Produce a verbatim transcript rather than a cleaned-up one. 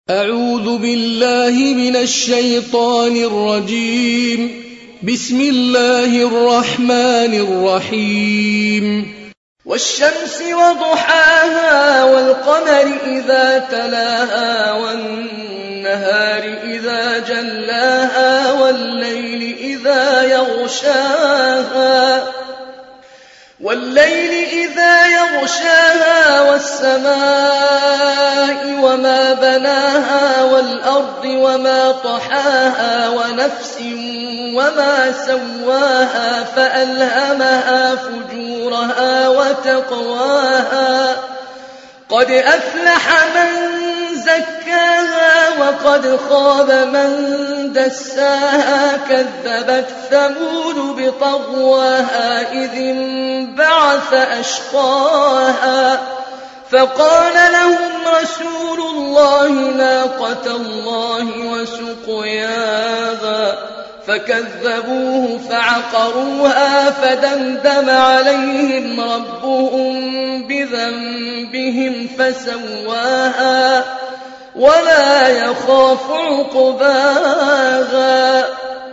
أعوذ بالله من الشيطان الرجيم. بسم الله الرحمن الرحيم. والشمس وضحاها والقمر إذا تلاها والنهار إذا جلاها والليل إذا يغشاها والليل إذا يغشاها والسماء وما بناها والأرض وما طحاها ونفس وما سواها فألهمها فجورها وتقواها قد أفلح من زكاها وقد خاب من دساها كذبت ثمود بطغواها إذ انبعث أشقاها فقال لهم رسول الله ناقة الله وسقياها فكذبوه فعقروها فدمدم عليهم ربهم بذنبهم فسواها ولا يخاف عقباها